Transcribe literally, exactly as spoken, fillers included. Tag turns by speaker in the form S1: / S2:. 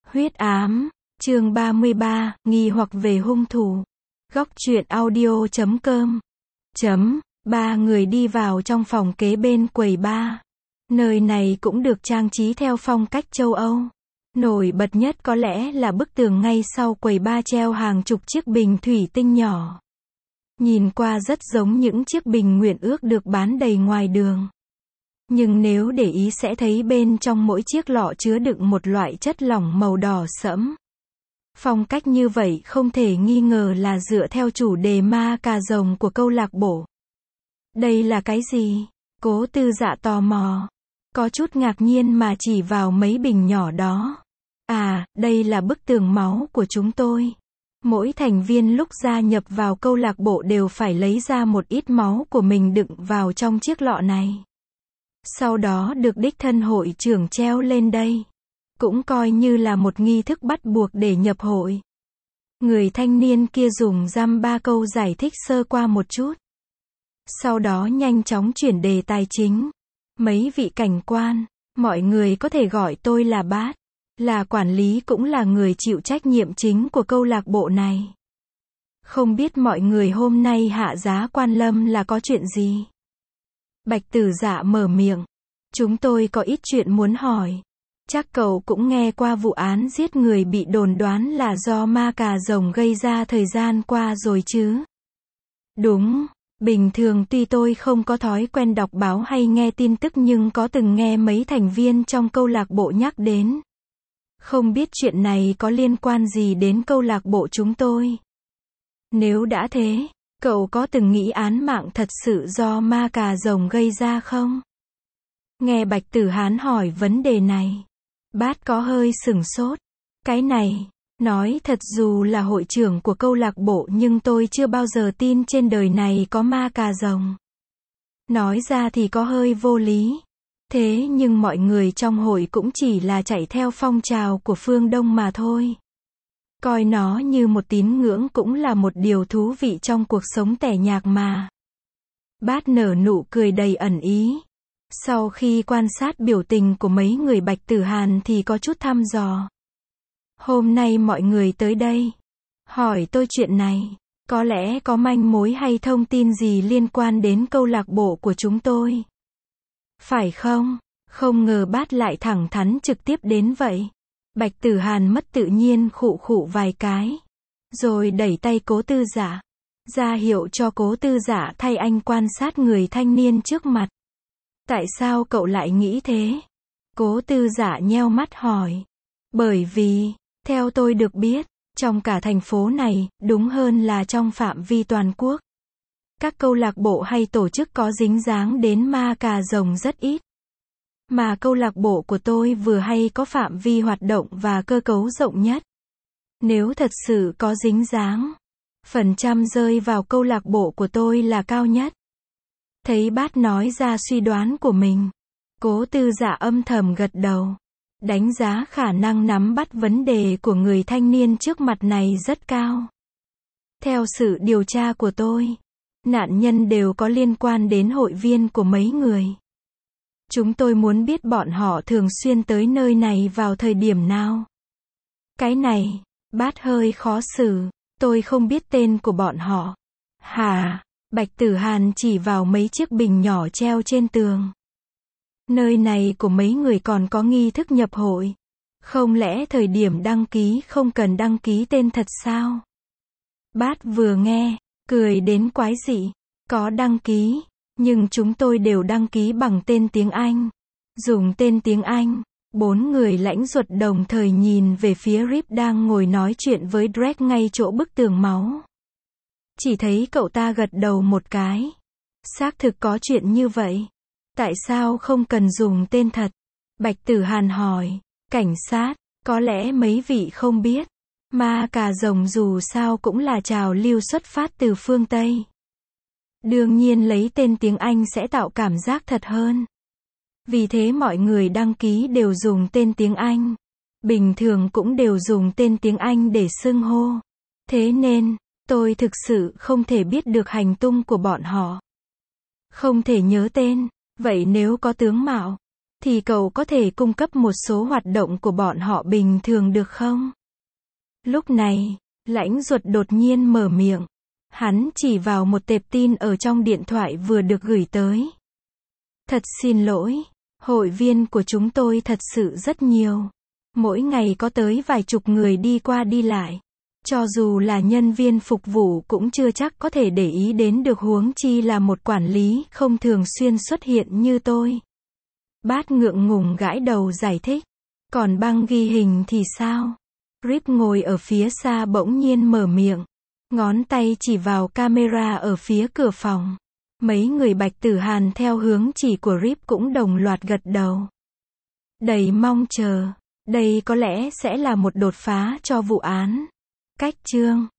S1: Huyết ám, chương ba mươi ba, nghi hoặc về hung thủ. Góc truyện audio chấm com. Chấm, ba người đi vào trong phòng kế bên quầy bar. Nơi này cũng được trang trí theo phong cách châu Âu. Nổi bật nhất có lẽ là bức tường ngay sau quầy bar treo hàng chục chiếc bình thủy tinh nhỏ. Nhìn qua rất giống những chiếc bình nguyện ước được bán đầy ngoài đường. Nhưng nếu để ý sẽ thấy bên trong mỗi chiếc lọ chứa đựng một loại chất lỏng màu đỏ sẫm. Phong cách như vậy không thể nghi ngờ là dựa theo chủ đề ma cà rồng của câu lạc bộ. Đây là cái gì? Cố Tư Dạ tò mò. Có chút ngạc nhiên mà chỉ vào mấy bình nhỏ đó. À, đây là bức tường máu của chúng tôi. Mỗi thành viên lúc gia nhập vào câu lạc bộ đều phải lấy ra một ít máu của mình đựng vào trong chiếc lọ này. Sau đó được đích thân hội trưởng treo lên đây. Cũng coi như là một nghi thức bắt buộc để nhập hội. Người thanh niên kia dùng dăm ba câu giải thích sơ qua một chút. Sau đó nhanh chóng chuyển đề tài chính. Mấy vị cảnh quan, mọi người có thể gọi tôi là Bát. Là quản lý cũng là người chịu trách nhiệm chính của câu lạc bộ này. Không biết mọi người hôm nay hạ giá quan lâm là có chuyện gì? Bạch Tử Dạ mở miệng. Chúng tôi có ít chuyện muốn hỏi. Chắc cậu cũng nghe qua vụ án giết người bị đồn đoán là do ma cà rồng gây ra thời gian qua rồi chứ? Đúng, bình thường tuy tôi không có thói quen đọc báo hay nghe tin tức nhưng có từng nghe mấy thành viên trong câu lạc bộ nhắc đến. Không biết chuyện này có liên quan gì đến câu lạc bộ chúng tôi. Nếu đã thế, cậu có từng nghĩ án mạng thật sự do ma cà rồng gây ra không? Nghe Bạch Tử Hán hỏi vấn đề này, Bát có hơi sửng sốt. Cái này, nói thật dù là hội trưởng của câu lạc bộ nhưng tôi chưa bao giờ tin trên đời này có ma cà rồng. Nói ra thì có hơi vô lý. Thế nhưng mọi người trong hội cũng chỉ là chạy theo phong trào của phương Đông mà thôi. Coi nó như một tín ngưỡng cũng là một điều thú vị trong cuộc sống tẻ nhạt mà. Bát nở nụ cười đầy ẩn ý. Sau khi quan sát biểu tình của mấy người Bạch Tử Hàn thì có chút thăm dò. Hôm nay mọi người tới đây, hỏi tôi chuyện này, có lẽ có manh mối hay thông tin gì liên quan đến câu lạc bộ của chúng tôi. Phải không? Không ngờ Bát lại thẳng thắn trực tiếp đến vậy. Bạch Tử Hàn mất tự nhiên khụ khụ vài cái. Rồi đẩy tay Cố Tư Dạ. Ra hiệu cho Cố Tư Dạ thay anh quan sát người thanh niên trước mặt. Tại sao cậu lại nghĩ thế? Cố Tư Dạ nheo mắt hỏi. Bởi vì, theo tôi được biết, trong cả thành phố này, đúng hơn là trong phạm vi toàn quốc. Các câu lạc bộ hay tổ chức có dính dáng đến ma cà rồng rất ít. Mà câu lạc bộ của tôi vừa hay có phạm vi hoạt động và cơ cấu rộng nhất. Nếu thật sự có dính dáng, phần trăm rơi vào câu lạc bộ của tôi là cao nhất. Thấy Bát nói ra suy đoán của mình, Cố Tư Dạ âm thầm gật đầu. Đánh giá khả năng nắm bắt vấn đề của người thanh niên trước mặt này rất cao. Theo sự điều tra của tôi, nạn nhân đều có liên quan đến hội viên của mấy người. Chúng tôi muốn biết bọn họ thường xuyên tới nơi này vào thời điểm nào. Cái này, Bát hơi khó xử, tôi không biết tên của bọn họ. Hả? Bạch Tử Hàn chỉ vào mấy chiếc bình nhỏ treo trên tường. Nơi này của mấy người còn có nghi thức nhập hội. Không lẽ thời điểm đăng ký không cần đăng ký tên thật sao? Bát vừa nghe, cười đến quái dị. Có đăng ký, nhưng chúng tôi đều đăng ký bằng tên tiếng Anh. Dùng tên tiếng Anh. Bốn người lãnh ruột đồng thời nhìn về phía Rip đang ngồi nói chuyện với Drake ngay chỗ bức tường máu. Chỉ thấy cậu ta gật đầu một cái. Xác thực có chuyện như vậy. Tại sao không cần dùng tên thật? Bạch Tử Hàn hỏi. Cảnh sát, có lẽ mấy vị không biết. Ma cà rồng dù sao cũng là trào lưu xuất phát từ phương Tây. Đương nhiên lấy tên tiếng Anh sẽ tạo cảm giác thật hơn. Vì thế mọi người đăng ký đều dùng tên tiếng Anh. Bình thường cũng đều dùng tên tiếng Anh để xưng hô. Thế nên, tôi thực sự không thể biết được hành tung của bọn họ. Không thể nhớ tên. Vậy nếu có tướng mạo, thì cậu có thể cung cấp một số hoạt động của bọn họ bình thường được không? Lúc này, lãnh ruột đột nhiên mở miệng. Hắn chỉ vào một tệp tin ở trong điện thoại vừa được gửi tới. Thật xin lỗi, hội viên của chúng tôi thật sự rất nhiều. Mỗi ngày có tới vài chục người đi qua đi lại. Cho dù là nhân viên phục vụ cũng chưa chắc có thể để ý đến được, huống chi là một quản lý không thường xuyên xuất hiện như tôi. Bát ngượng ngùng gãi đầu giải thích. Còn băng ghi hình thì sao? Rip ngồi ở phía xa bỗng nhiên mở miệng. Ngón tay chỉ vào camera ở phía cửa phòng. Mấy người Bạch Tử Hàn theo hướng chỉ của Rip cũng đồng loạt gật đầu. Đầy mong chờ. Đây có lẽ sẽ là một đột phá cho vụ án. Cách chương